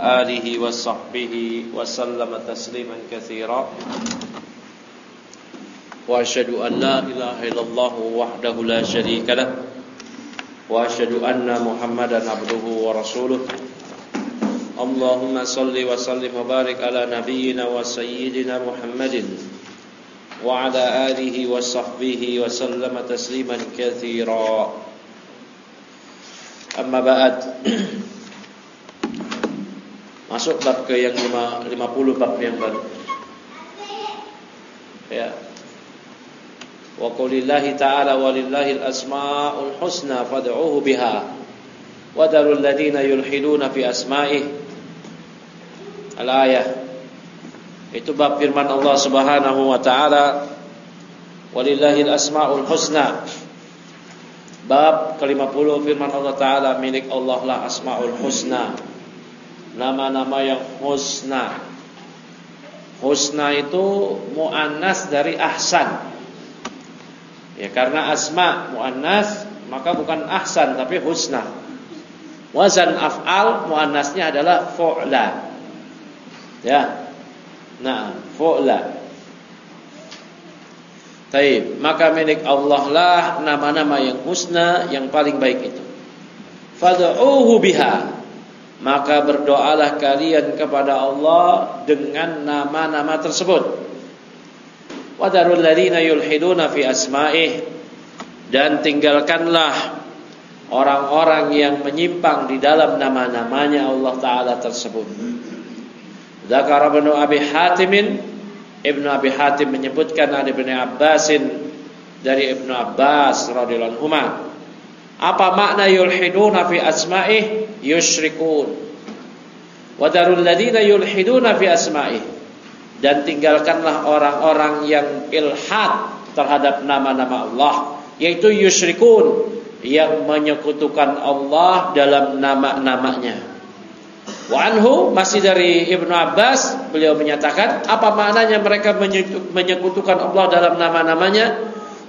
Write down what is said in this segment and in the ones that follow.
آله وصحبه وسلم تسليما كثيرا وأشهد أن لا إله إلا الله وحده لا شريك له وأشهد أن محمدا عبده ورسوله اللهم صل وسلم وبارك على نبينا وسيدنا محمد وعلى آله وصحبه وسلم تسليما كثيرا أما بعد. Masuk bab ke yang 50, bab yang baru. Ya. Wa qulillahi ta'ala walillahil asmaul husna fad'uuhu biha wa darul ladina yulhiduna fi asma'ih. Al-ayah. Itu bab firman Allah Subhanahu wa ta'ala, walillahil asmaul husna. Bab ke-50 firman Allah ta'ala, milik Allah lah asmaul husna, nama-nama yang husna. Husna itu muannas dari ahsan. Ya, karena asma muannas maka bukan ahsan tapi husna. Wazan af'al muannasnya adalah fu'la. Ya. Nah, fu'la. Taib, maka milik Allah lah nama-nama yang husna yang paling baik itu. Fad'uuhu biha, maka berdoalah kalian kepada Allah dengan nama-nama tersebut. Wadarul ladzina yulhiduna fi asma'ih, dan tinggalkanlah orang-orang yang menyimpang di dalam nama-namanya Allah Ta'ala tersebut. Dzakara Ibnu Abi Hatim, Ibnu Abi Hatim menyebutkan ada Ibnu Abbasin, dari Ibnu Abbas radhiyallahu anhu, apa makna yulhiduna fi asma'ih? Yusyrikun. Wa darul ladzina yulhiduna fi asma'ih, dan tinggalkanlah orang-orang yang ilhad terhadap nama-nama Allah, yaitu yusyrikun, yang menyekutukan Allah dalam nama-namanya. Wa anhu, masih dari Ibnu Abbas, beliau menyatakan apa maknanya mereka menyekutukan Allah dalam nama-namanya?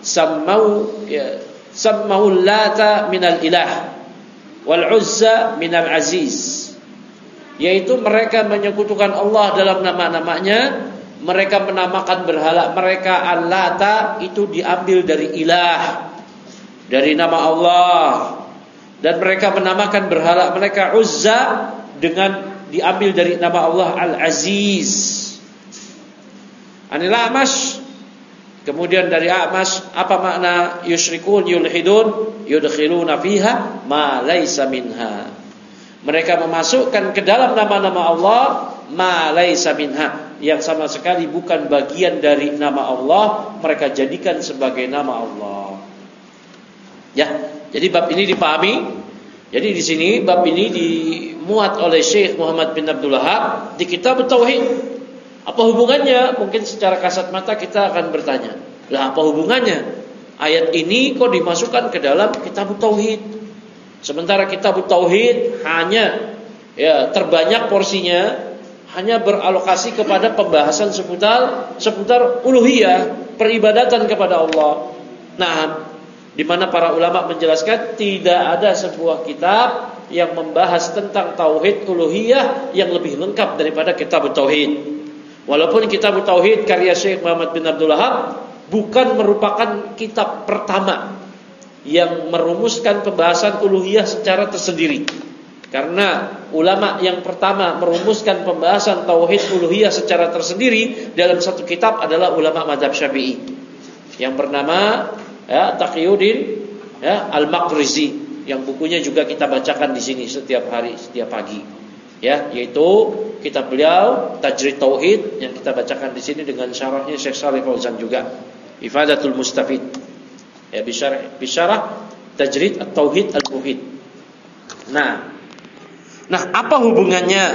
Sammau Lata minal ilah wal Uzza minal aziz, yaitu mereka menyekutukan Allah dalam nama-namanya. Mereka menamakan berhala mereka Al-Lata, itu diambil dari ilah, dari nama Allah. Dan mereka menamakan berhala mereka Uzza dengan diambil dari nama Allah Al-Aziz. Anil A'mash, kemudian dari A'mash, apa makna yusyrikun yulhidun? Yudkhiluna fiha ma laysa minha, mereka memasukkan ke dalam nama-nama Allah ma laysa minha, yang sama sekali bukan bagian dari nama Allah, mereka jadikan sebagai nama Allah. Ya, jadi bab ini dipahami. Jadi di sini bab ini dimuat oleh Syekh Muhammad bin Abdul Wahhab di kitab Tauhid. Apa hubungannya? Mungkin secara kasat mata kita akan bertanya, lah apa hubungannya ayat ini kok dimasukkan ke dalam kitab Tauhid? Sementara kitab Tauhid hanya terbanyak porsinya hanya beralokasi kepada pembahasan seputar uluhiyah, peribadatan kepada Allah. Nah, di mana para ulama menjelaskan tidak ada sebuah kitab yang membahas tentang tauhid uluhiyah yang lebih lengkap daripada kitab Tauhid. Walaupun kitab Tauhid karya Syekh Muhammad bin Abdul Wahhab bukan merupakan kitab pertama yang merumuskan pembahasan uluhiyah secara tersendiri. Karena ulama yang pertama merumuskan pembahasan tauhid uluhiyah secara tersendiri dalam satu kitab adalah ulama mazhab Syafi'i yang bernama Taqiyuddin Al-Maqrizi, yang bukunya juga kita bacakan di sini setiap hari, setiap pagi. Yaitu kitab beliau Tajrid Tauhid yang kita bacakan di sini dengan syarahnya Syekh Shalih Fauzan juga, Ifadatul Mustafid. Bisyarah Tajrid At-Tauhid Al-Muhid. Nah, apa hubungannya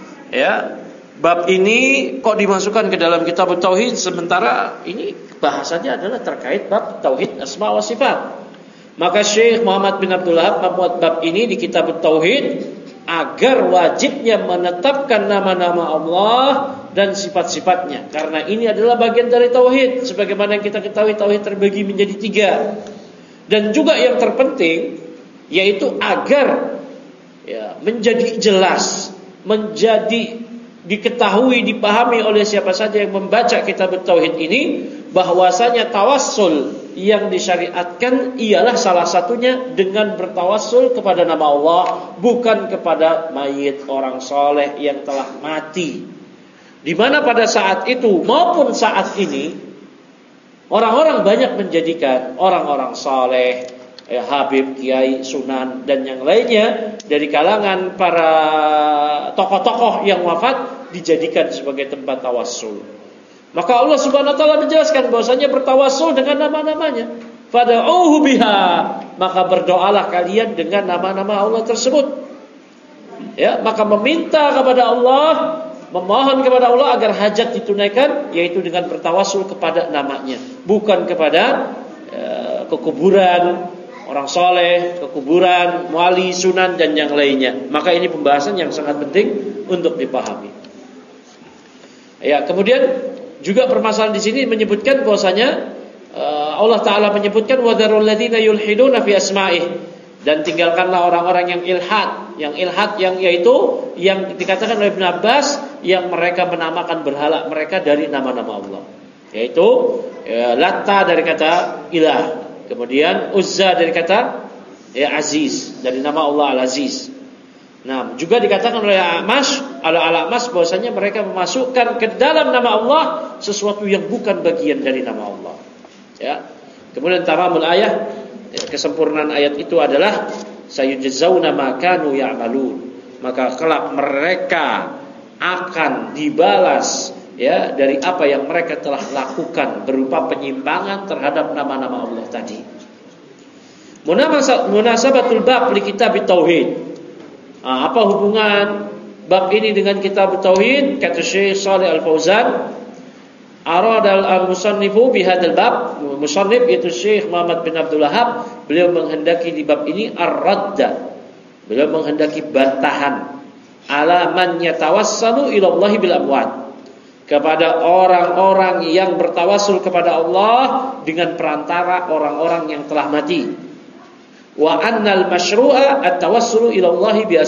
bab ini kok dimasukkan ke dalam kitab Tauhid, sementara ini bahasannya adalah terkait bab Tauhid Asma wa Sifat? Maka Syekh Muhammad bin Abdul Wahhab membuat bab ini di kitab Tauhid agar wajibnya menetapkan nama-nama Allah dan sifat-sifatnya, karena ini adalah bagian dari tauhid. Sebagaimana yang kita ketahui, tauhid terbagi menjadi 3. Dan juga yang terpenting yaitu agar menjadi jelas menjadi diketahui, dipahami oleh siapa saja yang membaca kitab tauhid ini, bahwasanya tawassul yang disyariatkan ialah salah satunya dengan bertawassul kepada nama Allah, bukan kepada mayit orang soleh yang telah mati. Di mana pada saat itu maupun saat ini orang-orang banyak menjadikan orang-orang soleh, Habib, Kiai, Sunan dan yang lainnya dari kalangan para tokoh-tokoh yang wafat dijadikan sebagai tempat tawassul. Maka Allah Subhanahu wa taala menjelaskan bahwasanya bertawassul dengan nama-namanya. Fad'uuhu biha, maka berdoalah kalian dengan nama-nama Allah tersebut. Ya, maka meminta kepada Allah, memohon kepada Allah agar hajat ditunaikan, yaitu dengan bertawassul kepada namanya, bukan kepada kekuburan orang soleh, kekuburan, wali, sunan dan yang lainnya. Maka ini pembahasan yang sangat penting untuk dipahami. Ya, kemudian juga permasalahan di sini menyebutkan bahwasanya Allah Taala menyebutkan wadharul ladzina yulhiduna fi asma'ih, dan tinggalkanlah orang-orang yang ilhad, yang yaitu yang dikatakan oleh Ibnu Abbas yang mereka menamakan berhala mereka dari nama-nama Allah, yaitu Latta dari kata ilah, kemudian Uzza dari kata Aziz, dari nama Allah Al-Aziz. Nah, juga dikatakan oleh Al-A'mash bahwasanya mereka memasukkan ke dalam nama Allah sesuatu yang bukan bagian dari nama Allah. Ya. Kemudian tamamul ayat, kesempurnaan ayat itu adalah sayujzauna ma kanu ya'malun. Maka kelak mereka akan dibalas ya dari apa yang mereka telah lakukan berupa penyimpangan terhadap nama-nama Allah tadi. Munasabatul bab li kitab tauhid. Apa hubungan bab ini dengan kitab tauhid? Kata Syekh Shalih Al-Fauzan, aradal al-musannifu bihadzal bab, musannif yaitu Syekh Muhammad bin Abdul Wahhab, beliau menghendaki di bab ini ar-radda, beliau menghendaki bantahan ala man yatawassalu ila Allah bil amwat, kepada orang-orang yang bertawassul kepada Allah dengan perantara orang-orang yang telah mati. Wa annal masyru'a at-tawassulu ila Allah bi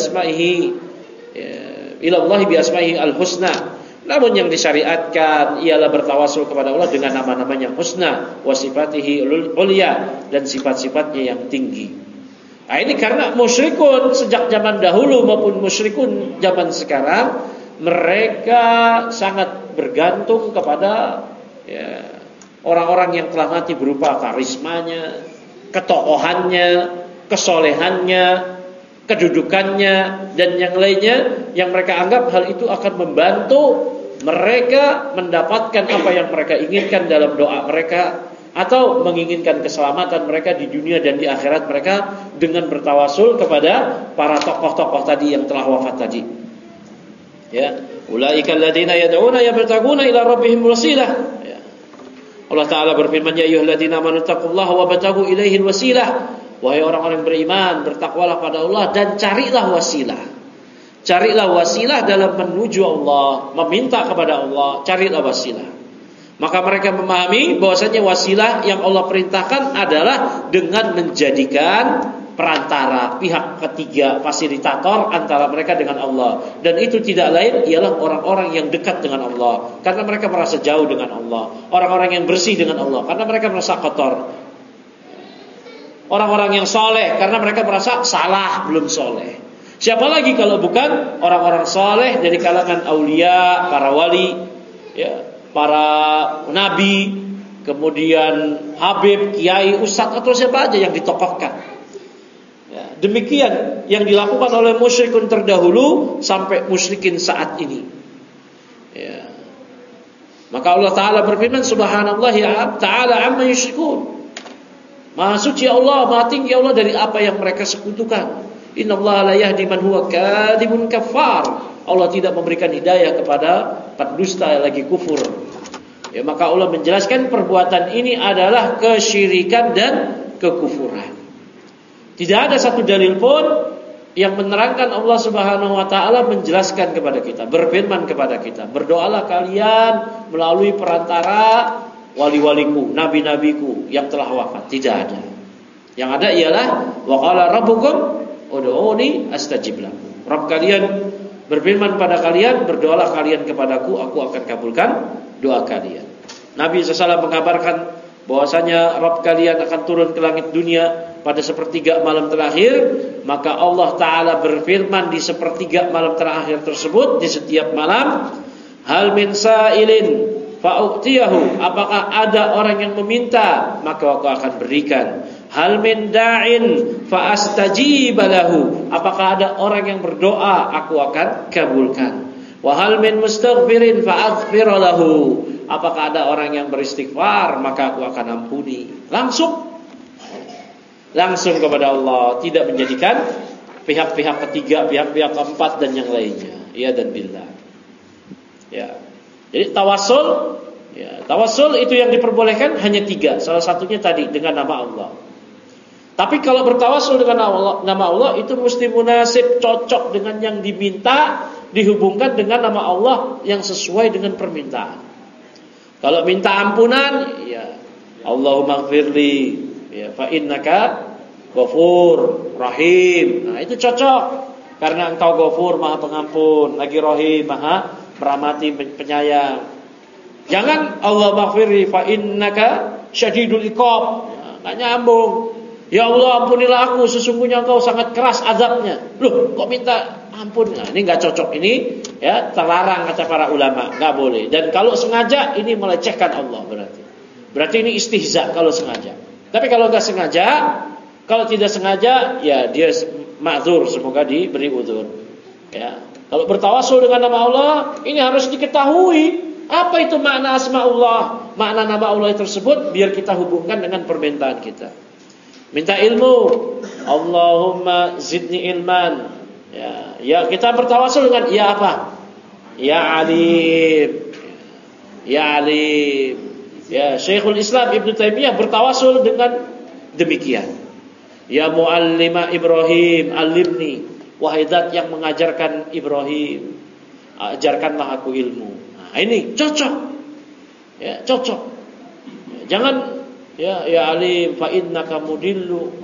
asma'ihi al-husna. Namun yang disyariatkan ialah bertawassul kepada Allah dengan nama-namanya husna, wa sifatihi ulya, dan sifat-sifatnya yang tinggi. Nah, ini karena musyrikun sejak zaman dahulu maupun musyrikun zaman sekarang, mereka sangat bergantung kepada orang-orang yang telah mati berupa karismanya, ketokohannya, kesolehannya, kedudukannya dan yang lainnya, yang mereka anggap hal itu akan membantu mereka mendapatkan apa yang mereka inginkan dalam doa mereka, atau menginginkan keselamatan mereka di dunia dan di akhirat mereka dengan bertawassul kepada para tokoh-tokoh tadi yang telah wafat tadi. Ya, ulaikal ladzina yad'una yabtaguna ila rabbihim wasilah. Allah Ta'ala berfirman, ya ayyuhalladzina amanu taqullaha wabtaghu ilaihil wasilah. Wahai orang-orang beriman, bertakwalah pada Allah dan carilah wasilah. Carilah wasilah dalam menuju Allah, meminta kepada Allah, carilah wasilah. Maka mereka memahami bahwasanya wasilah yang Allah perintahkan adalah dengan menjadikan perantara, pihak ketiga, fasilitator antara mereka dengan Allah. Dan itu tidak lain ialah orang-orang yang dekat dengan Allah, karena mereka merasa jauh dengan Allah. Orang-orang yang bersih dengan Allah, karena mereka merasa kotor. Orang-orang yang soleh, karena mereka merasa salah, belum soleh. Siapa lagi kalau bukan orang-orang soleh dari kalangan aulia, para wali, ya, para nabi, kemudian habib, kiai, ustadz atau siapa aja yang ditokohkan. Ya, demikian yang dilakukan oleh musyrikun terdahulu sampai musyrikin saat ini. Ya. Maka Allah Ta'ala berfirman, subhanallah ya ta'ala amma yusyrikun. Maha suci Allah, maha tinggi Allah dari apa yang mereka sekutukan. Innallaha la yahdi man huwa kadhibun kafar. Allah tidak memberikan hidayah kepada pendusta yang lagi kufur. Ya, maka Allah menjelaskan perbuatan ini adalah kesyirikan dan kekufuran. Tidak ada satu dalil pun yang menerangkan Allah Subhanahu wa taala menjelaskan kepada kita, berfirman kepada kita, berdoalah kalian melalui perantara wali-waliku, nabi-nabiku yang telah wafat. Tidak ada. Yang ada ialah wa qala rabbukum ud'uni astajib lakum. Rabb kalian berfirman pada kalian, berdoalah kalian kepadaku, aku akan kabulkan doa kalian. Nabi SAW mengabarkan bahwasanya Rabb kalian akan turun ke langit dunia pada sepertiga malam terakhir. Maka Allah Ta'ala berfirman di sepertiga malam terakhir tersebut, di setiap malam, hal min sa'ilin fa'u'tiyahu, apakah ada orang yang meminta, maka aku akan berikan. Hal min da'in fa'astajiba lahu, apakah ada orang yang berdoa, aku akan kabulkan. Wa hal min mustaghfirin fa'aghfir lahu, apakah ada orang yang beristighfar, maka aku akan ampuni. Langsung kepada Allah, tidak menjadikan pihak-pihak ketiga, pihak-pihak keempat dan yang lainnya. Ya dan billah. Ya. Jadi tawassul, ya, tawassul itu yang diperbolehkan hanya 3. Salah satunya tadi dengan nama Allah. Tapi kalau bertawassul dengan nama Allah itu mesti munasib, cocok dengan yang diminta, dihubungkan dengan nama Allah yang sesuai dengan permintaan. Kalau minta ampunan, ya Allahumma ighfirli, ya fa innaka Ghafur Rahim. Nah, itu cocok karena engkau Ghafur, Maha Pengampun, lagi Rahim, Maha merahmati, penyayang. Jangan Allahumma ighfirli fa innaka syadidul iqab. Enggak nyambung. Ya Allah, ampunilah aku, sesungguhnya engkau sangat keras azabnya. Loh, kok minta ampun? Nah, ini enggak cocok, ini ya terlarang kata para ulama, enggak boleh. Dan kalau sengaja ini melecehkan Allah berarti. Berarti ini istihza kalau sengaja. Tapi kalau enggak sengaja, kalau tidak sengaja ya dia ma'dzur, semoga diberi udzur. Ya. Kalau bertawassul dengan nama Allah, ini harus diketahui apa itu makna asmaullah, makna nama Allah tersebut, biar kita hubungkan dengan permintaan kita. Minta ilmu, Allahumma zidni ilman. Ya kita bertawassul dengan ya apa? Ya alim. Ya alim. Ya Syekhul Islam Ibnu Taimiyah bertawassul dengan demikian. Ya muallima Ibrahim, alimni. Wahai zat yang mengajarkan Ibrahim, ajarkanlah aku ilmu. Nah, ini cocok. Ya, cocok. Jangan ya alim fa innaka mudillu.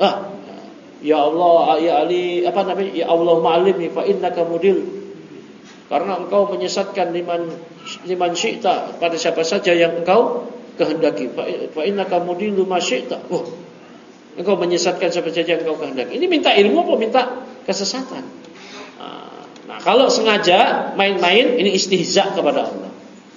Ya Allah, ya Ali, apa namanya? Ya Allahumma alimni fa innaka mudil. Karena engkau menyesatkan liman syi'ta, pada siapa saja yang engkau kehendaki. Fa innaka mudillu ma syi'ta. Engkau menyesatkan siapa saja yang engkau kehendaki. Ini minta ilmu apa minta kesesatan? Nah, kalau sengaja main-main, ini istihza kepada Allah.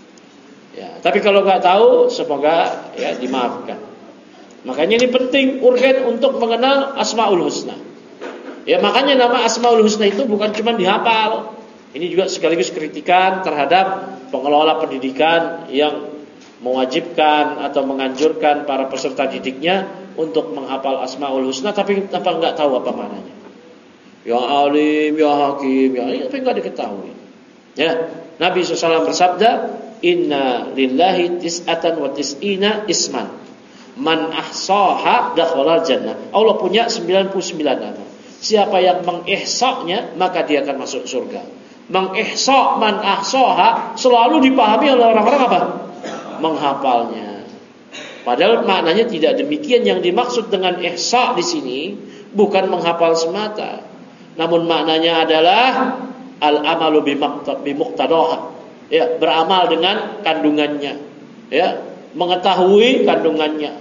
Ya, tapi kalau enggak tahu, semoga ya dimaafkan. Makanya ini penting, urgen untuk mengenal Asmaul Husna. Ya, makanya nama Asmaul Husna itu bukan cuma dihafal. Ini juga sekaligus kritikan terhadap pengelola pendidikan yang mewajibkan atau menganjurkan para peserta didiknya untuk menghafal Asmaul Husna tapi enggak tahu apa maknanya. Ya Alim, ya Hakim, ya ini tapi enggak diketahui. Ya, Nabi SAW bersabda, "Inna lillahi tis'atan wa tis'ina isman. Man ahsaha dakhalal jannah." Allah punya 99 nama. Siapa yang mengihsa'nya maka dia akan masuk surga. Mengihsa' man ahsaha selalu dipahami oleh orang-orang apa? Menghafalnya. Padahal maknanya tidak demikian. Yang dimaksud dengan ihsa' di sini bukan menghafal semata, namun maknanya adalah al-amalu bimuqtadaha. Ya, beramal dengan kandungannya. Ya, mengetahui kandungannya,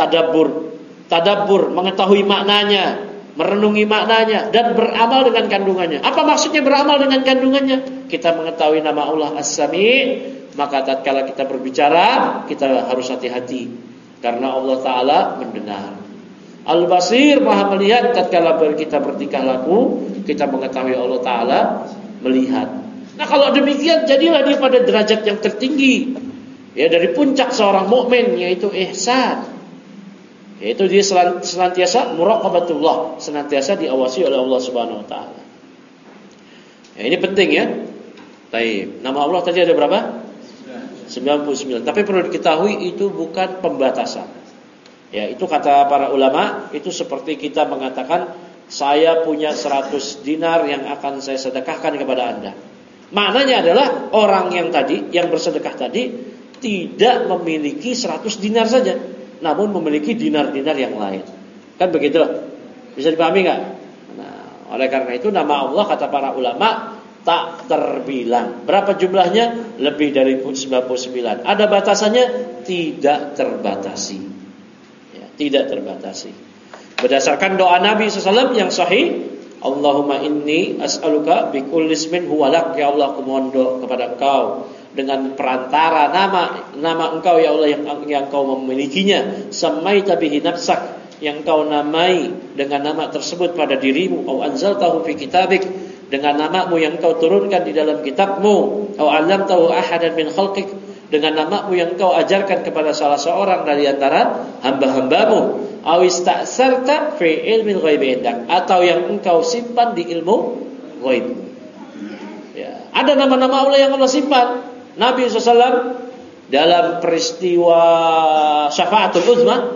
tadabbur, mengetahui maknanya, merenungi maknanya dan beramal dengan kandungannya. Apa maksudnya beramal dengan kandungannya? Kita mengetahui nama Allah As-Sami', maka tatkala kita berbicara, kita harus hati-hati karena Allah Ta'ala mendengar. Al-Basir, Maha melihat. Tatkala kita bertingkah laku, kita mengetahui Allah Ta'ala melihat. Nah, kalau demikian jadilah dia pada derajat yang tertinggi, ya, dari puncak seorang mukmin, yaitu ihsan. Yaitu dia senantiasa muraqabatullah, senantiasa diawasi oleh Allah Subhanahu wa taala. Ya, ini penting ya. Baik, nama Allah tadi ada berapa? 99. Tapi perlu diketahui itu bukan pembatasan. Ya, itu kata para ulama, itu seperti kita mengatakan saya punya 100 dinar yang akan saya sedekahkan kepada Anda. Maknanya adalah orang yang tadi, yang bersedekah tadi tidak memiliki 100 dinar saja, namun memiliki dinar-dinar yang lain. Kan begitu? Bisa dipahami enggak? Nah, oleh karena itu nama Allah kata para ulama tak terbilang. Berapa jumlahnya? Lebih dari 99. Ada batasannya? Tidak terbatasi. Ya, tidak terbatasi. Berdasarkan doa Nabi SAW yang sahih, Allahumma inni as'aluka bikulli ismin huwalak, ya Allah, aku mohon doa kepada Engkau dengan perantara nama Engkau ya Allah yang Engkau memilikinya, samaita bihi nafsak, yang Engkau namai dengan nama tersebut pada dirimu, au anzaltahu fi kitabik, dengan namamu yang Engkau turunkan di dalam kitabmu, au 'allamtahu ahadan min khalqik, dengan namamu yang Engkau ajarkan kepada salah seorang dari antara hamba-hambamu, au ista'sarta fi ilmil ghaibi indak, atau yang Engkau simpan di ilmu ghaib. Ya, ada nama-nama Allah yang Allah simpan. Nabi SAW dalam peristiwa syafaatul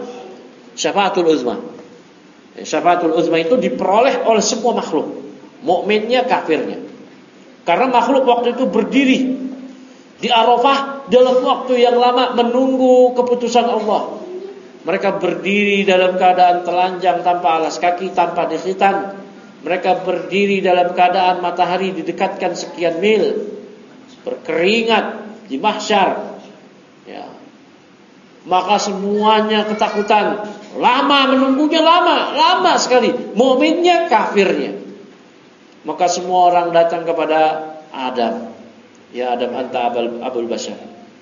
uzma itu diperoleh oleh semua makhluk, mukminnya, kafirnya. Karena makhluk waktu itu berdiri di Arafah dalam waktu yang lama menunggu keputusan Allah. Mereka berdiri dalam keadaan telanjang, tanpa alas kaki, tanpa dikhitan. Mereka berdiri dalam keadaan matahari didekatkan sekian mil, berkeringat di mahsyar. Ya. Maka semuanya ketakutan. Lama menunggunya, lama sekali. Mukminnya, kafirnya. Maka semua orang datang kepada Adam. Ya Adam, anta abul bashar.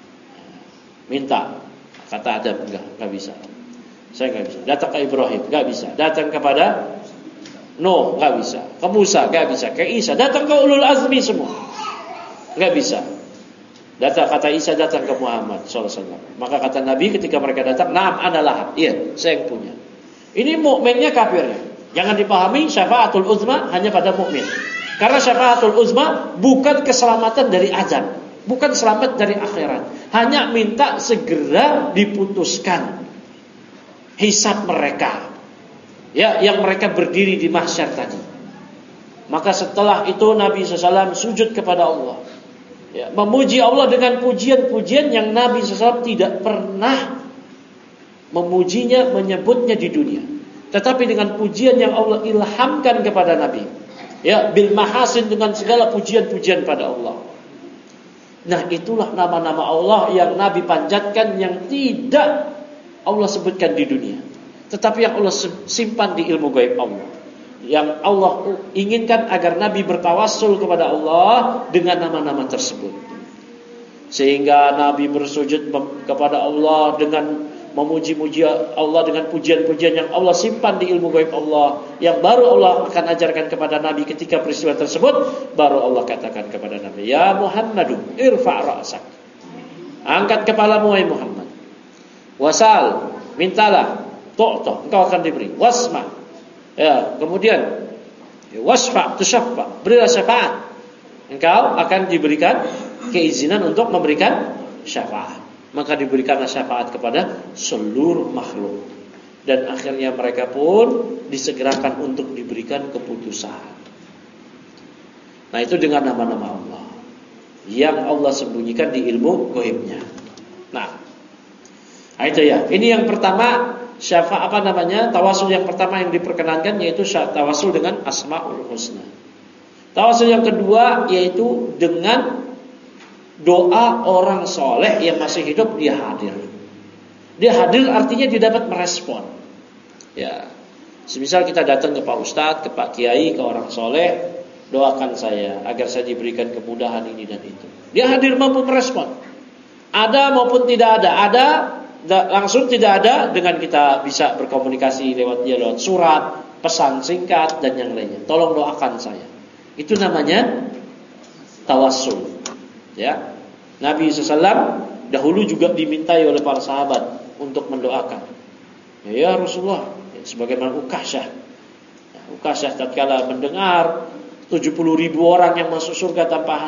Minta. Kata Adam, enggak bisa. Saya enggak bisa. Datang ke Ibrahim, enggak bisa. Datang kepada Nuh, enggak bisa. Ke Musa, enggak bisa. Ke Isa, datang ke ulul azmi semua, enggak bisa. Kata Isa datang ke Muhammad SAW. Maka kata Nabi ketika mereka datang, "Na'am ana laha." Iya, saya yang punya. Ini mukminnya, kafirnya. Jangan dipahami syafaatul uzma hanya pada mukmin. Karena syafaatul uzma bukan keselamatan dari azab, bukan selamat dari akhirat. Hanya minta segera diputuskan hisab mereka. Ya, yang mereka berdiri di mahsyar tadi. Maka setelah itu Nabi SAW sujud kepada Allah. Ya, memuji Allah dengan pujian-pujian yang Nabi SAW tidak pernah memujinya, menyebutnya di dunia. Tetapi dengan pujian yang Allah ilhamkan kepada Nabi. Ya, bil mahasin, dengan segala pujian-pujian pada Allah. Nah, itulah nama-nama Allah yang Nabi panjatkan, yang tidak Allah sebutkan di dunia, tetapi yang Allah simpan di ilmu gaib Allah. Yang Allah inginkan agar Nabi bertawassul kepada Allah dengan nama-nama tersebut. Sehingga Nabi bersujud kepada Allah dengan memuji-muji Allah dengan pujian-pujian yang Allah simpan di ilmu gaib Allah, yang baru Allah akan ajarkan kepada Nabi ketika peristiwa tersebut. Baru Allah katakan kepada Nabi, "Ya Muhammadu, irfa' ra'sak." Angkat kepalamu wahai Muhammad. Wasal, mintalah, tu'ta, engkau akan diberi. Wasma, ya, kemudian wasfa, tusyaffa, berilah syafaat, engkau akan diberikan keizinan untuk memberikan syafaat. Maka diberikanlah syafaat kepada seluruh makhluk. Dan akhirnya mereka pun disegerakan untuk diberikan keputusan. Nah, itu dengan nama-nama Allah yang Allah sembunyikan di ilmu gaibnya. Nah, itu ya. Ini yang pertama, tawasul yang pertama yang diperkenankan, yaitu tawasul dengan Asmaul Husna. Tawasul yang kedua yaitu dengan doa orang soleh yang masih hidup, dia hadir. Dia hadir artinya dia dapat merespon. Ya, semisal kita datang ke Pak Ustadz, ke Pak Kiai, ke orang soleh, doakan saya agar saya diberikan kemudahan ini dan itu. Dia hadir, mampu merespon. Ada maupun tidak ada, langsung tidak ada, dengan kita bisa berkomunikasi lewat surat, pesan singkat dan yang lainnya. Tolong doakan saya. Itu namanya tawassul. Ya, Nabi SAW dahulu juga dimintai oleh para sahabat untuk mendoakan. Ya Rasulullah, sebagaimana Ukasyah. Ukasyah tatkala mendengar 70.000 orang yang masuk surga tanpa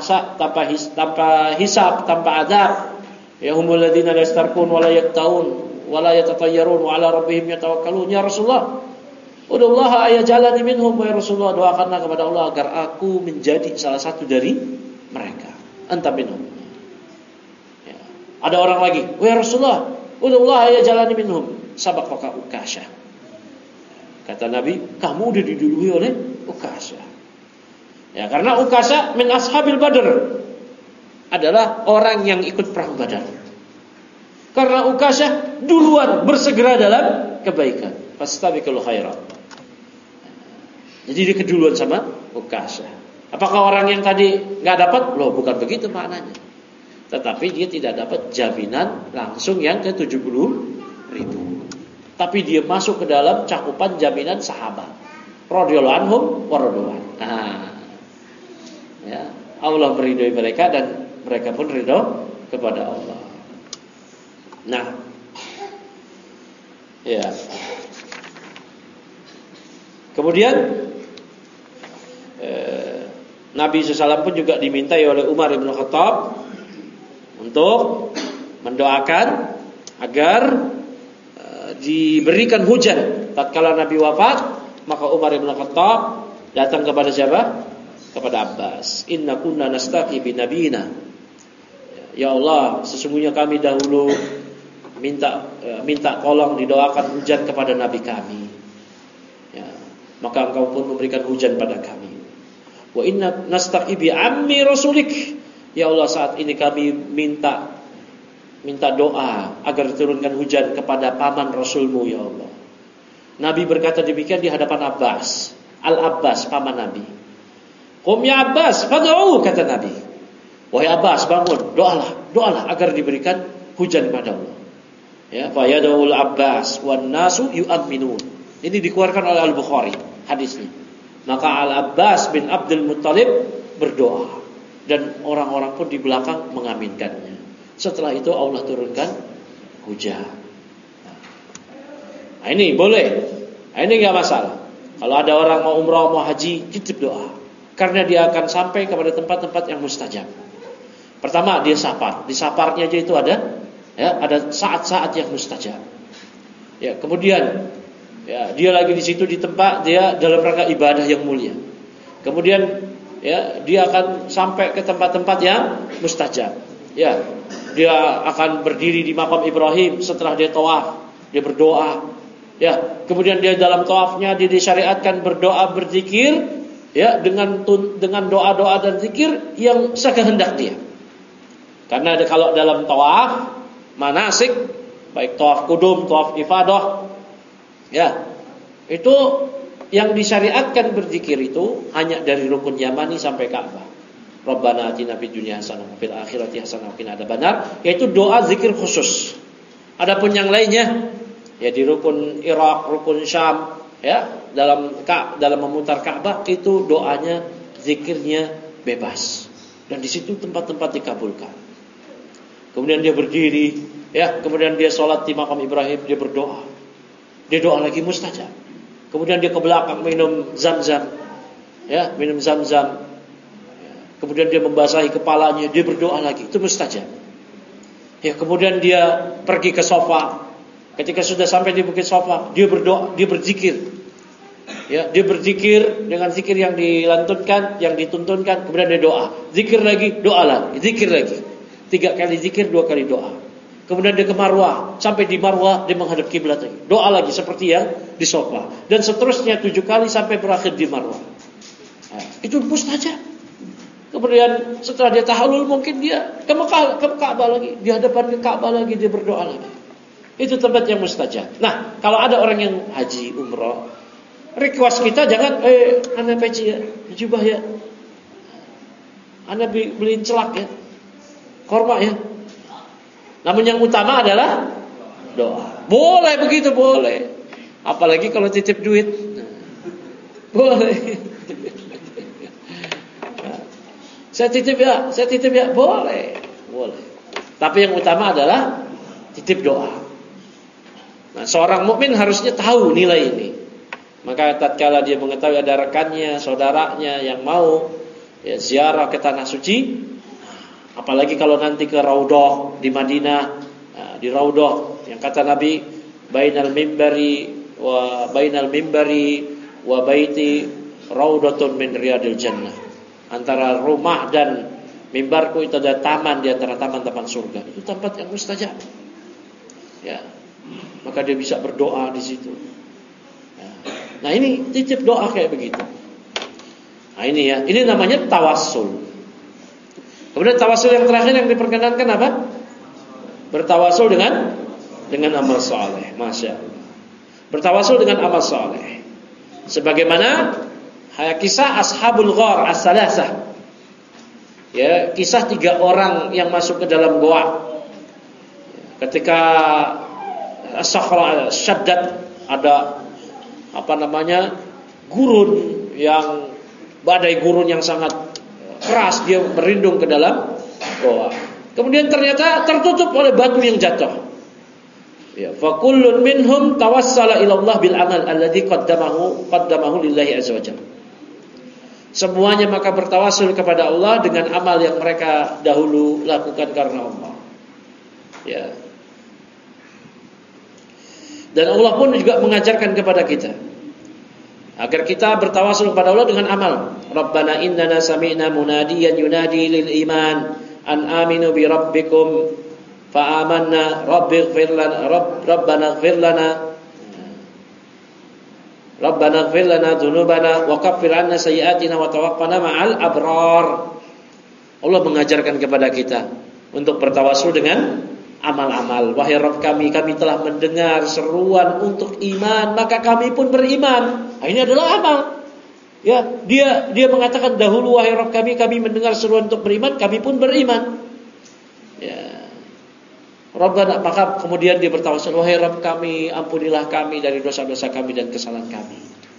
hisab, tanpa adab. Ya humul ladzina la yastarqun wa la yaktawun wa la yatatayyarun wa ala rabbihim yatawakkalun. Ya Rasulullah, udullaha ayajalani minhum, ya Rasulullah, doakanlah kepada Allah agar aku menjadi salah satu dari mereka. Anta minhum. Ya. Ada orang lagi, ya Rasulullah, udullaha ayajalani minhum, sabaqaka Ukasyah. Kata Nabi, kamu udah didului oleh Ukasyah. Ya, karena Ukasha min ashabil Badr, adalah orang yang ikut perang Badar. Karena Ukasha duluan bersegera dalam kebaikan. Fastabiqul khairat. Jadi dia keduluan sama Ukasha. Apakah orang yang tadi nggak dapat? Loh, bukan begitu maknanya. Tetapi dia tidak dapat jaminan langsung yang ke 70.000. Tapi dia masuk ke dalam cakupan jaminan sahabat. Radhiyallahu anhum wa radwan. Nah, ya, Allah meridhoi mereka dan mereka pun ridho kepada Allah. Nah, ya. Kemudian Nabi SAW pun juga dimintai oleh Umar bin Khattab untuk mendoakan agar diberikan hujan. Tatkala Nabi wafat, maka Umar bin Khattab datang kepada siapa? Kepada Abbas. Inna kunna nastaqi bi nabiyina. Ya Allah, sesungguhnya kami dahulu minta tolong didoakan hujan kepada Nabi kami. Ya, maka engkau pun memberikan hujan pada kami. Wa inna nastaqi bi ammi rasulik. Ya Allah, saat ini kami minta doa agar diturunkan hujan kepada paman Rasulmu, ya Allah. Nabi berkata demikian di hadapan Abbas. Al-Abbas, paman Nabi. Qum ya Abbas, fad'u, kata Nabi. Wahai Abbas, bangun, doalah agar diberikan hujan pada Allah. Ya, fa yad'ul Abbas wan nasu yu'minun. Ini dikeluarkan oleh Al-Bukhari hadisnya. Maka Al-Abbas bin Abdul Muttalib berdoa dan orang-orang pun di belakang mengaminkannya. Setelah itu Allah turunkan hujan. Nah, ini boleh. Nah, ini enggak masalah. Kalau ada orang mau umrah, mau haji, titip doa. Karena dia akan sampai kepada tempat-tempat yang mustajab. Pertama dia sapar. Di saparnya aja itu ada saat-saat yang mustajab. Ya, kemudian ya, dia lagi di situ di tempat dia dalam rangka ibadah yang mulia. Kemudian ya, dia akan sampai ke tempat-tempat yang mustajab. Ya, dia akan berdiri di makam Ibrahim setelah dia tawaf, dia berdoa. Ya, kemudian dia dalam tawafnya dia disyariatkan berdoa, berzikir, ya, dengan doa-doa dan zikir yang sekehendak dia. Karena kalau dalam tawaf manasik, baik tawaf kudum, tawaf ifadah, ya, itu yang disyariatkan berzikir itu hanya dari rukun Yamani sampai Ka'bah. Rabbana atina fid dunya hasanah wa fil akhirati hasanah wa qina adzabannar, yaitu doa zikir khusus. Adapun yang lainnya ya di rukun Irak, rukun Syam, ya, dalam memutar Ka'bah itu doanya, zikirnya bebas. Dan di situ tempat-tempat dikabulkan. Kemudian dia berdiri, ya, kemudian dia sholat di makam Ibrahim, dia berdoa. Dia doa lagi mustajab. Kemudian dia ke belakang minum zam-zam, ya, minum zam-zam. Ya, kemudian dia membasahi kepalanya, dia berdoa lagi, itu mustajab. Ya, kemudian dia pergi ke sofa. Ketika sudah sampai di bukit sofa, dia berdoa, dia berzikir. Ya, dia berzikir dengan zikir yang dilantunkan, yang dituntunkan, kemudian dia doa. Zikir lagi, doa lagi, zikir lagi. 3 kali zikir, 2 kali doa. Kemudian dia ke Marwah, sampai di Marwah dia menghadap kiblat lagi. Doa lagi seperti yang di sofa. Dan seterusnya 7 kali sampai berakhir di Marwah. Nah, itu mustajab. Kemudian setelah dia tahallul mungkin dia ke Ka'bah lagi, di hadapan ke Ka'bah lagi dia berdoa lagi. Itu tempat yang mustajab. Nah, kalau ada orang yang haji, umrah, request kita jangan ana peci ya, jubah ya. Ana beliin celak ya. Korma ya. Namun yang utama adalah doa. Boleh begitu, boleh. Apalagi kalau titip duit. Boleh. Saya titip ya, boleh. Tapi yang utama adalah titip doa. Nah, seorang mukmin harusnya tahu nilai ini. Maka tatkala dia mengetahui ada rekannya, saudaranya yang mau ya, ziarah ke tanah suci, apalagi kalau nanti ke Raudhah di Madinah, nah, di Raudhah yang kata Nabi, bainal mimbari wa baiti raudhatun min riyadil jannah. Antara rumah dan mimbarku itu ada taman di antara taman-taman surga. Itu tempat yang mustajab. Ya. Maka dia bisa berdoa di situ. Nah, ini titip doa kayak begitu. Nah, Nah ini ya, ini namanya tawassul. Kemudian tawassul yang terakhir yang diperkenankan apa? Bertawassul dengan amal saleh. Masya Allah. Bertawassul dengan amal saleh. Sebagaimana kisah Ashabul Ghar as-salasah. Ya, kisah 3 orang yang masuk ke dalam goa. Ketika Sakhra syaddat, ada gurun yang badai gurun yang sangat keras, dia merindung ke dalam goa. Kemudian ternyata tertutup oleh batu yang jatuh. Ya, fa kullun minhum tawassala ila Allah bil amal alladhi qaddamahu lillahi azza wajalla. Semuanya maka bertawassul kepada Allah dengan amal yang mereka dahulu lakukan karena Allah. Ya. Dan Allah pun juga mengajarkan kepada kita agar kita bertawassul kepada Allah dengan amal. Rabbana innana sami'na munadiyan yunadi lil iman an aminu bi rabbikum fa amanna rabbighfir lana rabbana ighfir lana Rabbana ighfir lana dzunubana wa kaffir 'anna sayyi'atina wa tawaffana ma'al abrar. Allah mengajarkan kepada kita untuk bertawassul dengan amal-amal. Wahai Rabb kami telah mendengar seruan untuk iman, maka kami pun beriman. Nah, ini adalah amal. Ya, dia mengatakan dahulu wahai Rabb kami mendengar seruan untuk beriman, kami pun beriman. Ya. Rabbana, maka kemudian dia bertawassul, wahai Rabb kami, ampunilah kami dari dosa-dosa kami dan kesalahan kami.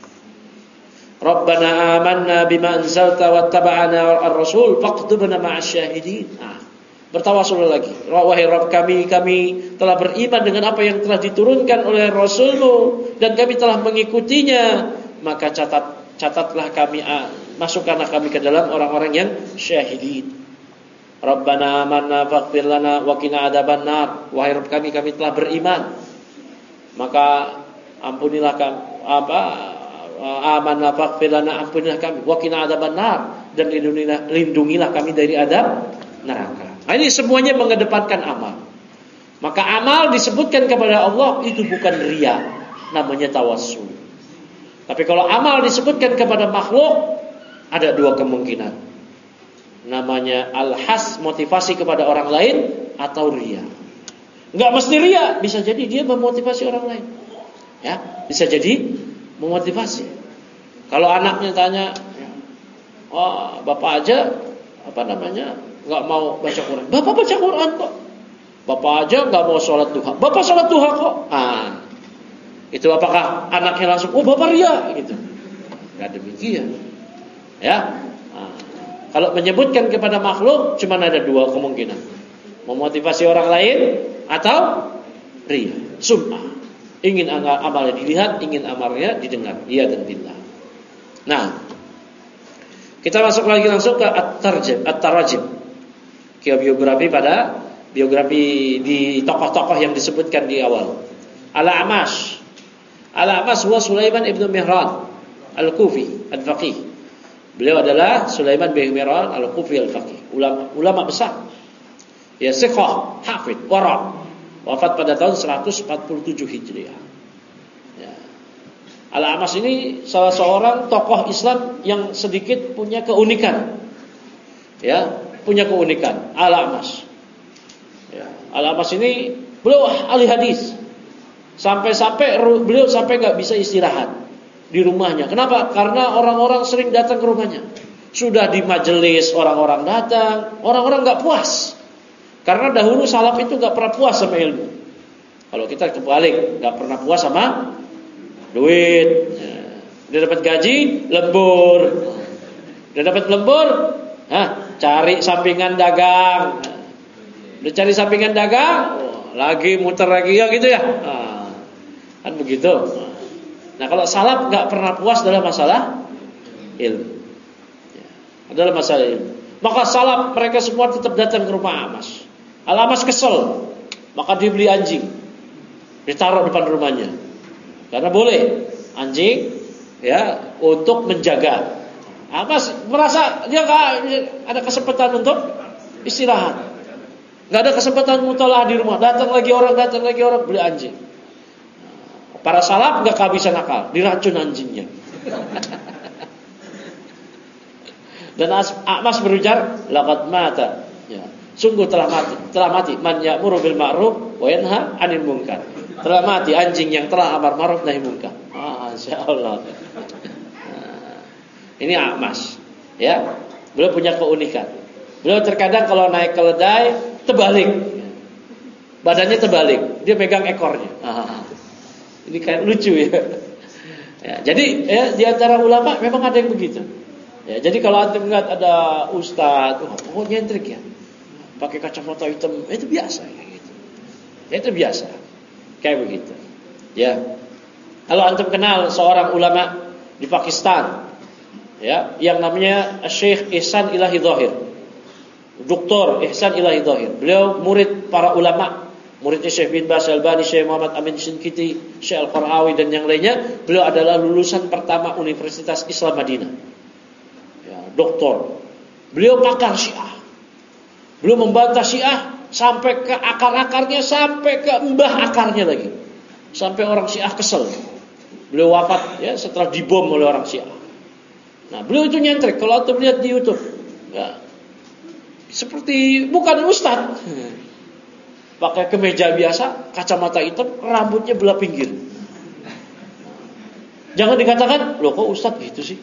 Rabbana amanna bima anzalta wattaba'ana ar-rasul faqtubna ma'asyahidin. Nah, bertawassul lagi. Wahai Rabb kami telah beriman dengan apa yang telah diturunkan oleh Rasul-Mu dan kami telah mengikutinya, maka catatlah kami, masukkanlah kami ke dalam orang-orang yang syahidin. Rabbana amanna faghfir lana wa qina adzabannar. Wahai Rabb kami telah beriman, maka ampunilah kami, amanna faghfir lana, ampunilah kami, wa qina adzabannar, dan lindungilah kami dari adab neraka. Nah, ini semuanya mengedepankan amal. Maka amal disebutkan kepada Allah itu bukan riya, namanya tawassul. Tapi kalau amal disebutkan kepada makhluk, ada 2 kemungkinan. Namanya al-has, motivasi kepada orang lain, atau riya. Enggak mesti riya, bisa jadi dia memotivasi orang lain. Ya, bisa jadi memotivasi. Kalau anaknya tanya, "Oh, bapak aja enggak mau baca Quran." "Bapak baca Quran kok." "Bapak aja enggak mau sholat duha." "Bapak sholat duha kok." Ah, itu apakah anaknya langsung, "Oh, bapak riya," gitu? Enggak demikian. Ya. Kalau menyebutkan kepada makhluk cuma ada 2 kemungkinan. Memotivasi orang lain atau riya, sum'ah. Ingin amalnya dilihat, ingin amalnya didengar. Iya dan billah. Nah, kita masuk lagi langsung ke at-tarajim. Biografi di tokoh-tokoh yang disebutkan di awal. Al-A'mash huwa Sulaiman ibn Mihran al-Kufi al-Faqih. Beliau adalah Sulaiman bin Mihran al-Kufi al-Faqih, ulama besar. Ya, siqah, hafid, wara. Wafat pada tahun 147 Hijriah. Ya. Al-A'mash ini salah seorang tokoh Islam yang sedikit punya keunikan. Ya, punya keunikan Al-A'mash. Ya, Al-A'mash ini beliau ahli hadis. Sampai beliau enggak bisa istirahat di rumahnya. Kenapa? Karena orang-orang sering datang ke rumahnya. Sudah di majelis orang-orang datang, orang-orang enggak puas. Karena dahulu salaf itu enggak pernah puas sama ilmu. Kalau kita kebalik, enggak pernah puas sama duit. Dia dapat gaji, lembur. Dia dapat lembur, cari sampingan dagang. Dia cari sampingan dagang, lagi muter lagi ya gitu ya. Kan begitu. Nah, kalau salaf enggak pernah puas dalam masalah ilmu. Ya, adalah masalah ilmu. Maka salaf mereka semua tetap datang ke rumah A'mash. Al-A'mash kesel, maka dia beli anjing, ditaruh depan rumahnya. Karena boleh anjing ya untuk menjaga. A'mash merasa dia enggak ada kesempatan untuk istirahat. Enggak ada kesempatan mutalaah di rumah. Datang lagi orang beli anjing. Para salaf enggak kehabisan akal, diracun anjingnya. Dan A'mas berujar, laqad mata. Ya, sungguh telah mati man ya'muru bil ma'ruf wa yanha 'anil munkar. Telah mati anjing yang telah amar ma'ruf nahi munkar. Masyaallah. Ini A'mas. Ya. Beliau punya keunikan. Beliau terkadang kalau naik keledai terbalik. Badannya terbalik, dia megang ekornya. Ini kayak lucu ya. Ya, jadi ya, di antara ulama memang ada yang begitu. Ya, jadi kalau antum lihat ada ustaz, nyentrik ya, pakai kacamata hitam, itu biasa kayak gitu. Ya, itu biasa, kayak begitu. Ya, kalau antum kenal seorang ulama di Pakistan, ya, yang namanya Syekh Ihsan Ilahi Dhahir, Dr. Ihsan Ilahi Dhahir. Beliau murid para ulama, muridnya Syekh bin Baz Al-Albani, Syekh Muhammad Amin Shinkiti, Syekh Al-Qara'awi dan yang lainnya. Beliau adalah lulusan pertama Universitas Islam Madinah. Ya, doktor. Beliau pakar Syiah. Beliau membantah Syiah sampai ke akar-akarnya, sampai ke embah akarnya lagi. Sampai orang Syiah kesel. Beliau wafat ya setelah dibom oleh orang Syiah. Nah, beliau itu nyentrik. Kalau antum lihat di YouTube, ya, seperti bukan ustaz. Pakai kemeja biasa, kacamata hitam, rambutnya belah pinggir. Jangan dikatakan, loh kok ustaz gitu sih?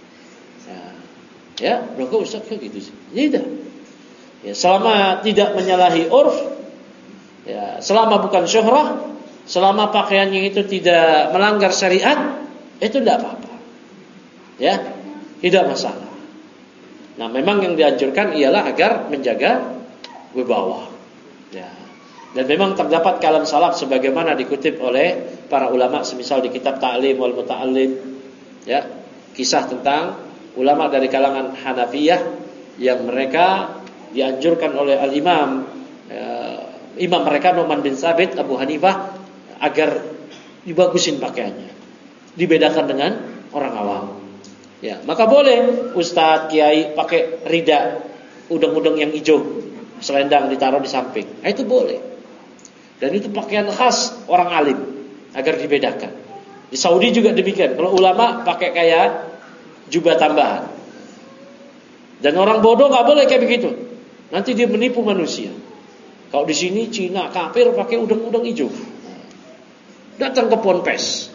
Ya, loh kok ustaz kok gitu sih? Tidak. Ya, selama tidak menyalahi urf, ya, selama bukan syuhrah, selama pakaiannya itu tidak melanggar syariat, itu tidak apa-apa. Ya, tidak masalah. Nah, memang yang dianjurkan ialah agar menjaga wibawa. Ya. Dan memang terdapat kalam salaf sebagaimana dikutip oleh para ulama semisal di kitab Ta'lim wal Muta'allim, ya, kisah tentang ulama dari kalangan Hanafiyah yang mereka dianjurkan oleh al-Imam imam mereka Nu'man bin Tsabit Abu Hanifah agar dibagusin pakaiannya, dibedakan dengan orang awam. Ya, maka boleh ustadz, kiai pakai rida, udeng-udeng yang hijau, selendang ditaruh di samping. Nah, itu boleh. Dan itu pakaian khas orang alim agar dibedakan. Di Saudi juga demikian. Kalau ulama pakai kayak jubah tambahan. Dan orang bodoh nggak boleh kayak begitu. Nanti dia menipu manusia. Kalau di sini Cina kafir pakai udeng-udeng hijau, datang ke Ponpes,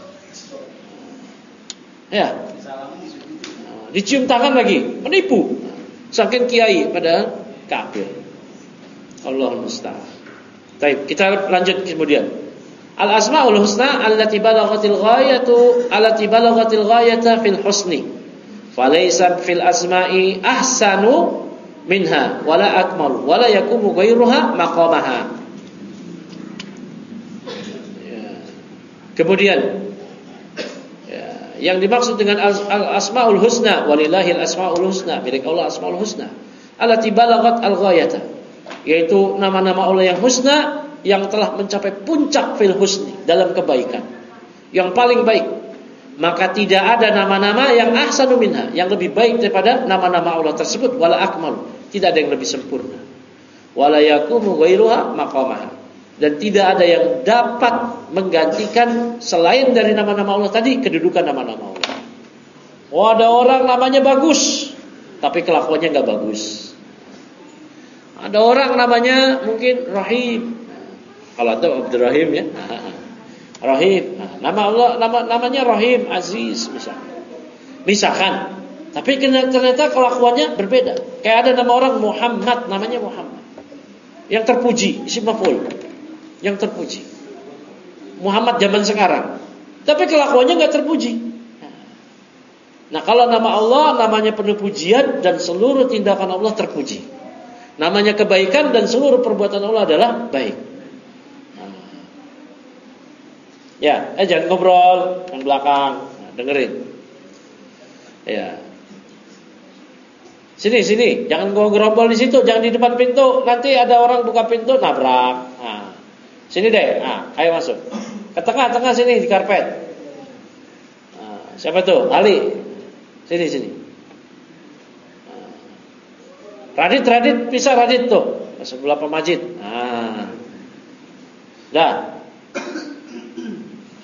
ya, dicium tangan lagi, menipu. Saking kiai padahal kafir. Allahul musta'an. Baik, kita lanjut kemudian. Al-asmaul husna allati balaghatil ghayata fil husni. Falaysa fil asma'i ahsanu minha wala akmalu wala yakumu ghairuha maqamaha. Ya. Kemudian yang dimaksud dengan al-asmaul husna, walillahil asmaul husna, milik Allah asmaul husna, allati balaghat al-ghayata, yaitu nama-nama Allah yang husna yang telah mencapai puncak fil husni, dalam kebaikan yang paling baik. Maka tidak ada nama-nama yang ahsanu minha, yang lebih baik daripada nama-nama Allah tersebut, wala akmal, tidak ada yang lebih sempurna, wala yakumu ghairuha maqamaha, dan tidak ada yang dapat menggantikan selain dari nama-nama Allah tadi kedudukan nama-nama Allah. Oh, ada orang namanya bagus tapi kelakuannya enggak bagus. Ada orang namanya mungkin Rahim. Kalau ada Abdurrahim ya. Rahim. Nama Allah namanya Rahim Aziz misalkan. Tapi ternyata kelakuannya berbeda. Kayak ada nama orang Muhammad, namanya Muhammad. Yang terpuji, isim maf'ul. Yang terpuji. Muhammad zaman sekarang. Tapi kelakuannya enggak terpuji. Nah, kalau nama Allah namanya penuh pujian dan seluruh tindakan Allah terpuji. Namanya kebaikan dan seluruh perbuatan Allah adalah baik. Ya, jangan ngobrol yang belakang, dengerin. Ya. Sini, jangan ngobrol di situ, jangan di depan pintu. Nanti ada orang buka pintu nabrak. Nah, sini deh. Nah, ayo masuk. Ke tengah sini di karpet. Nah, siapa tuh? Ali. Sini. Radit bisa Radit tuh sebelah Pak Majid. Nah. Dah.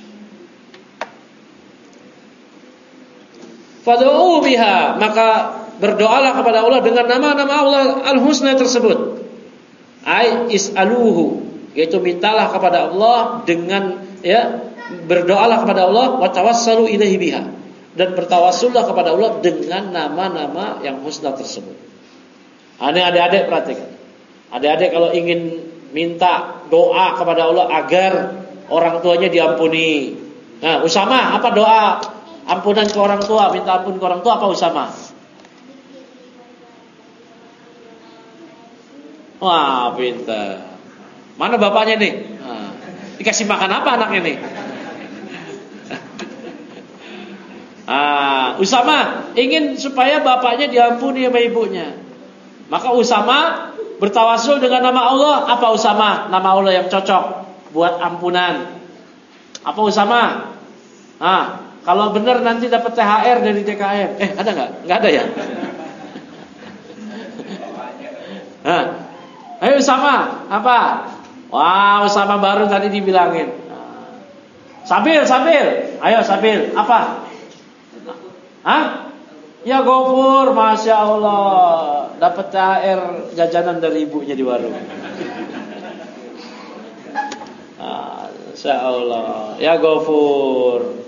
Fad'u biha, maka berdoalah kepada Allah dengan nama-nama Allah al-husna tersebut. Ai is'aluhu, yaitu mintalah kepada Allah dengan berdoalah kepada Allah wa tawassalu ilaihi biha, dan bertawassullah kepada Allah dengan nama-nama yang husna tersebut. Ini adik-adik perhatikan. Adik-adik kalau ingin minta doa kepada Allah agar orang tuanya diampuni. Nah, Usama, apa doa ampunan ke orang tua, minta ampun ke orang tua apa Usama? Wah, pintar. Mana bapaknya nih? Nah, dikasih makan apa anaknya nih? Usama ingin supaya bapaknya diampuni sama ibunya. Maka Usama bertawasul dengan nama Allah. Apa Usama? Nama Allah yang cocok buat ampunan. Apa Usama? Kalau benar nanti dapat THR dari DKM. Ada nggak? Nggak ada ya? Ayo Usama, apa? Wah, Usama baru tadi dibilangin. Sabil. Ayo Sabil, apa? Ya Gofur, Masya Allah, dapat THR jajanan dari ibunya di warung. Masya Allah, ya Gofur.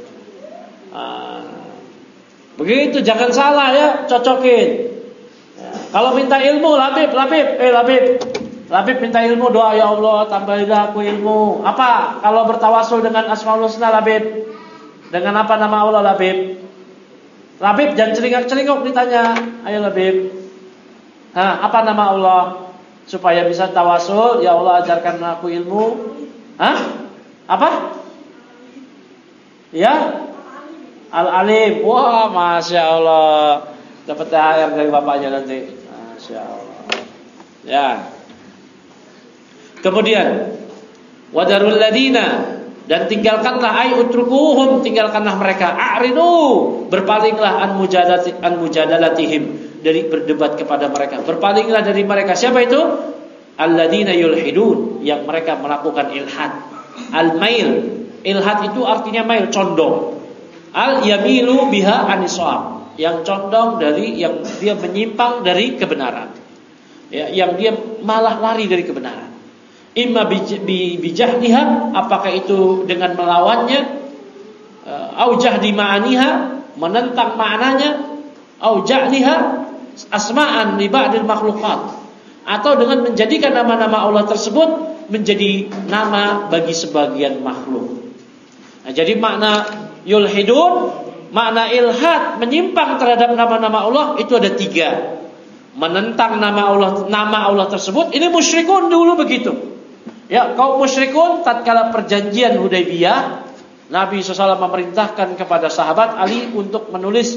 Begitu, jangan salah ya, cocokin. Kalau minta ilmu, Labib minta ilmu, doa ya Allah tambahilah aku ilmu. Apa? Kalau bertawasul dengan Asmaul Husna, Labib, dengan apa nama Allah, Labib? Labib jangan celingak-celingok ditanya. Ayo Labib, apa nama Allah supaya bisa tawasul? Ya Allah ajarkan aku ilmu. Apa? Ya, Al-Alim. Wah, Masya Allah, dapat THR dari bapaknya nanti. Masya Allah. Ya. Kemudian wadarul ladina, dan tinggalkanlah utrukuhum, tinggalkanlah mereka, a'ridu, berpalinglah an mujadalatihim, dari berdebat kepada mereka, berpalinglah dari mereka. Siapa itu? Alladina yulhidun, yang mereka melakukan ilhad. Al-mail, ilhad itu artinya mail, condong. Al-yamilu biha anisab, yang condong dari, yang dia menyimpang dari kebenaran, ya, yang dia malah lari dari kebenaran. Imma bijahdiha, apakah itu dengan melawannya, au jahdi ma'aniha, menentang maknanya, au ja'liha asma'an li ba'dil makhluqat, atau dengan menjadikan nama-nama Allah tersebut menjadi nama bagi sebagian makhluk. Nah, jadi makna yulhidun, makna ilhad, menyimpang terhadap nama-nama Allah, itu ada 3. Menentang nama Allah tersebut. Ini musyrikun dulu begitu. Ya, kaum musyrikun tatkala perjanjian Hudaybiyah, Nabi SAW memerintahkan kepada sahabat Ali untuk menulis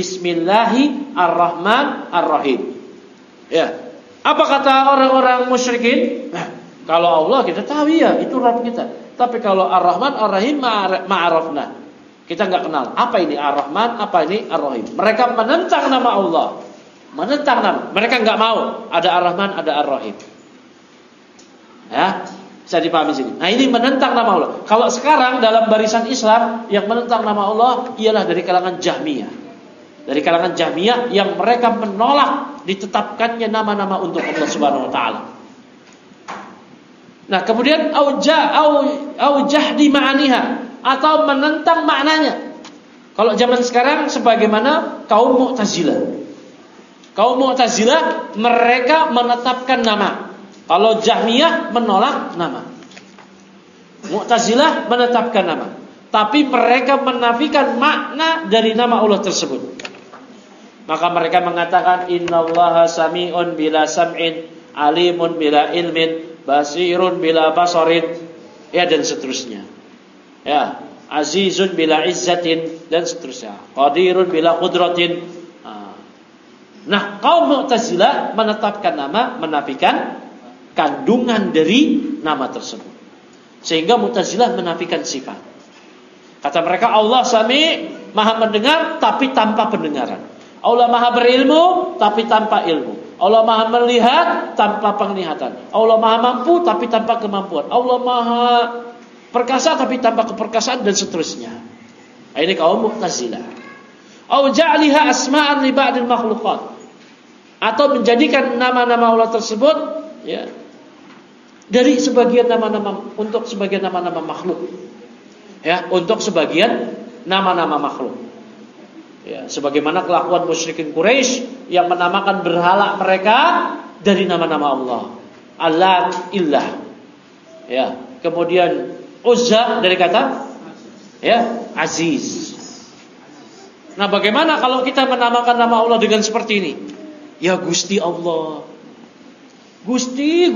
Bismillahirrahmanirrahim. Ya. Apa kata orang-orang musyrikin? Kalau Allah kita tahu ya, itu Rabb kita. Tapi kalau Ar-Rahman Ar-Rahim ma'arafna, kita enggak kenal. Apa ini Ar-Rahman, apa ini Ar-Rahim? Mereka menentang nama Allah. Menentang nama. Mereka enggak mau ada Ar-Rahman, ada Ar-Rahim. Ya. Bisa dipahami sini. Nah, ini menentang nama Allah. Kalau sekarang dalam barisan Islam yang menentang nama Allah ialah dari kalangan Jahmiyah. Dari kalangan Jahmiyah yang mereka menolak ditetapkannya nama-nama untuk Allah Subhanahu wa taala. Nah, kemudian au jahdi ma'aniha, atau menentang maknanya. Kalau zaman sekarang sebagaimana kaum Mu'tazilah. Kaum Mu'tazilah mereka menetapkan nama. Kalau Jahmiyah menolak nama. Mu'tazilah menetapkan nama, tapi mereka menafikan makna dari nama Allah tersebut. Maka mereka mengatakan innallaha sami'un bila sam'in, alimun bila ilmin, basirun bila basarin, ya, dan seterusnya. Ya, azizun bila izzatin, dan seterusnya. Qadirun bila qudratin. Nah, kaum Mu'tazilah menetapkan nama, menafikan kandungan dari nama tersebut. Sehingga Mu'tazilah menafikan sifat. Kata mereka Allah Sami, Maha mendengar tapi tanpa pendengaran. Allah Maha berilmu tapi tanpa ilmu. Allah Maha melihat tanpa penglihatan. Allah Maha mampu tapi tanpa kemampuan. Allah Maha perkasa tapi tanpa keperkasaan, dan seterusnya. Ini kaum Mu'tazilah. Au ja'liha asma'an li ba'dil makhluqat, atau menjadikan nama-nama Allah tersebut ya dari sebagian nama-nama untuk sebagian nama-nama makhluk. Ya, untuk sebagian nama-nama makhluk. Ya, sebagaimana kelakuan musyrikin Quraisy yang menamakan berhala mereka dari nama-nama Allah. Allat, Illah. Ya, kemudian Uzza dari kata ya, Aziz. Nah, bagaimana kalau kita menamakan nama Allah dengan seperti ini? Ya Gusti Allah. Gusti.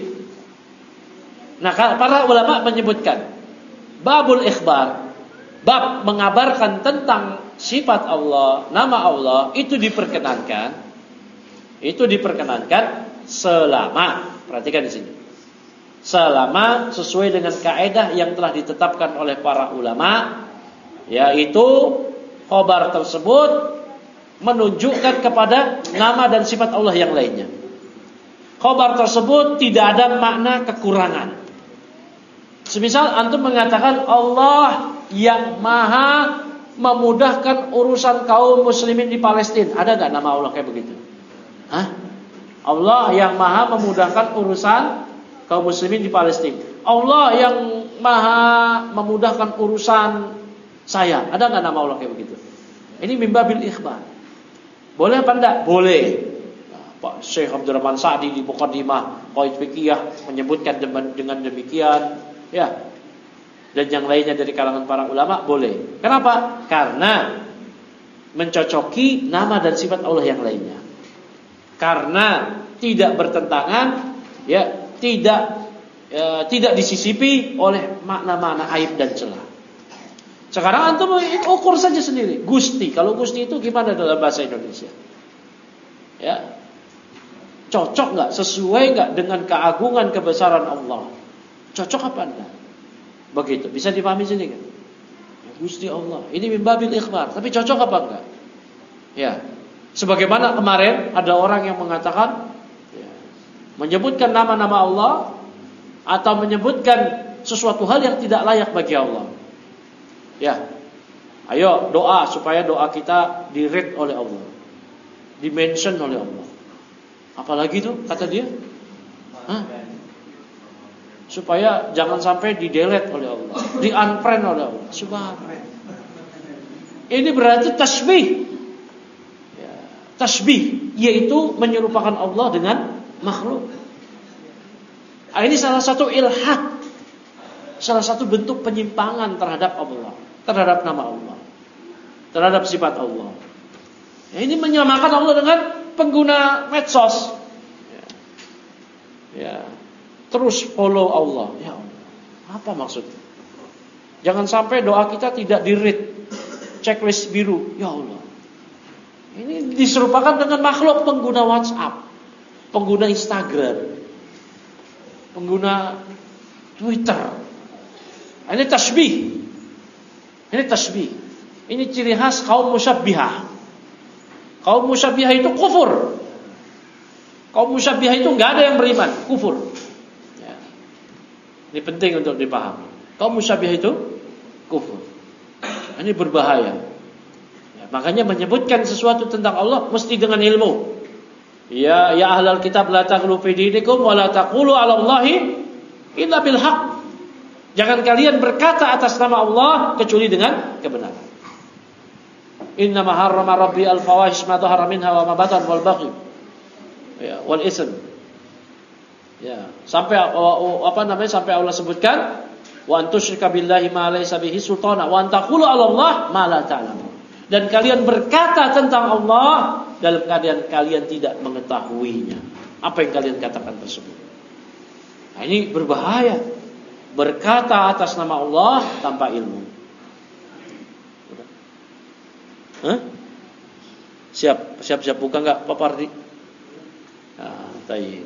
Nah, para ulama menyebutkan babul ikhbar, bab mengabarkan tentang sifat Allah, nama Allah itu diperkenankan. Itu diperkenankan selama, perhatikan di sini. Selama sesuai dengan kaidah yang telah ditetapkan oleh para ulama, yaitu khabar tersebut menunjukkan kepada nama dan sifat Allah yang lainnya. Khabar tersebut tidak ada makna kekurangan. Semisal antum mengatakan Allah yang maha memudahkan urusan kaum muslimin di Palestina, ada enggak nama Allah kayak begitu? Hah? Allah yang maha memudahkan urusan kaum muslimin di Palestina. Allah yang maha memudahkan urusan saya. Ada enggak nama Allah kayak begitu? Ini mimbabil ikhbar. Boleh apa enggak? Boleh. Pak Syekh Abdurrahman Sa'di di Muqaddimah Qawaid Fiqhiyah menyebutkan dengan demikian, ya. Dan yang lainnya dari kalangan para ulama boleh. Kenapa? Karena mencocoki nama dan sifat Allah yang lainnya. Karena tidak bertentangan, ya. Tidak disisipi oleh makna-makna aib dan celah. Sekarang antum ukur saja sendiri. Gusti, kalau Gusti itu gimana dalam bahasa Indonesia? Ya, cocok nggak? Sesuai nggak dengan keagungan kebesaran Allah? Cocok apa enggak? Begitu, bisa dipahami sini kan? Ya, Gusti Allah. Ini mimbabil ikhbar. Tapi cocok apa enggak? Ya, sebagaimana kemarin ada orang yang mengatakan menyebutkan nama-nama Allah atau menyebutkan sesuatu hal yang tidak layak bagi Allah. Ya, ayo doa supaya doa kita di-read oleh Allah, di-mention oleh Allah. Apalagi itu kata dia? Hah? Supaya jangan sampai di-delete oleh Allah, di-unfriend oleh Allah. Subhanallah. Ini berarti tasbih. Ya, tasbih yaitu menyerupakan Allah dengan makhluk. Ini salah satu ilhad, salah satu bentuk penyimpangan terhadap Allah, terhadap nama Allah, terhadap sifat Allah. Ini menyamakan Allah dengan pengguna medsos. Ya, terus follow Allah. Ya Allah, apa maksudnya? Jangan sampai doa kita tidak di-read, checklist biru. Ya Allah, ini diserupakan dengan makhluk pengguna WhatsApp, pengguna Instagram, pengguna Twitter. Ini tasbih. Ini tasbih. Ini ciri khas kaum musyabbihah. Kaum musyabbihah itu kufur. Kaum musyabbihah itu enggak ada yang beriman, kufur. Ya. Ini penting untuk dipahami. Kaum musyabbihah itu kufur. Ini berbahaya. Ya, makanya menyebutkan sesuatu tentang Allah mesti dengan ilmu. Ya ahlal kitab la taghlu fi dinikum wa la taqulu 'ala Allahi illa bil haqq. Jangan kalian berkata atas nama Allah kecuali dengan kebenaran. Inna ma harrama rabbi al-fawahish ma dhahara minha wa ma batan wal baghi. Ya, wal ism. Ya, sampai sampai Allah sebutkan wa antusyrika billahi ma laysa bihi sultana wa antaqulu 'ala Allah ma la ta'lamun. Dan kalian berkata tentang Allah dalam keadaan kalian tidak mengetahuinya. Apa yang kalian katakan tersebut? Nah, ini berbahaya. Berkata atas nama Allah tanpa ilmu. Hah? Siap buka enggak Pak Pardi? Nah, tayyib.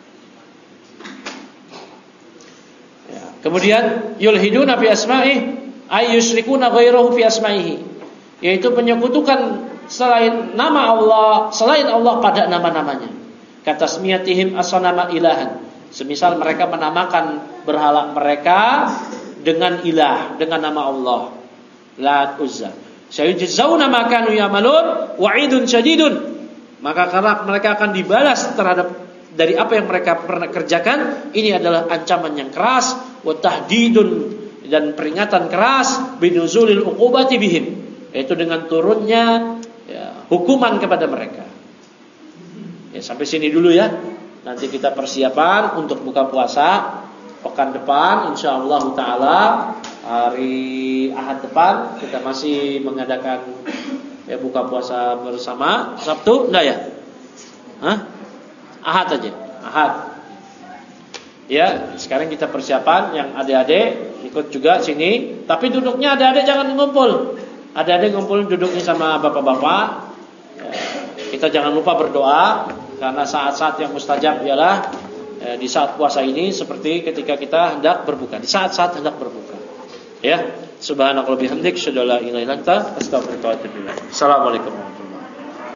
Ya, kemudian yulhiduna fi asma'ihi ay yusyrikuna ghairahu fi asma'ihi, yaitu menyekutukan selain nama Allah, selain Allah pada nama-namanya. Kata tasmiyatihim as-sanama ilahan. Semisal mereka menamakan berhala mereka dengan ilah, dengan nama Allah. Lat, Uzza. Sayujzauna ma kanu ya'malun wa'idun syadidun maka karena mereka akan dibalas terhadap dari apa yang mereka pernah kerjakan. Ini adalah ancaman yang keras, wa tahdidun, dan peringatan keras, binuzulil uqubati bihim, yaitu dengan turunnya hukuman kepada mereka. Ya, sampai sini dulu ya. Nanti kita persiapan untuk buka puasa pekan depan, insyaallah taala hari Ahad depan kita masih mengadakan buka puasa bersama. Sabtu enggak ya? Ahad aja. Ahad. Ya, sekarang kita persiapan yang adik-adik ikut juga sini, tapi duduknya adik-adik jangan ngumpul. Adik-adik ngumpul duduknya sama bapak-bapak. Ya, kita jangan lupa berdoa karena saat-saat yang mustajab ialah di saat puasa ini, seperti ketika kita hendak berbuka, di saat-saat hendak berbuka. Ya, subhanakallahumma bihamdik, asyhadu an la ilaha illa anta, astaghfiruka wa atubu ilaik. Assalamualaikum.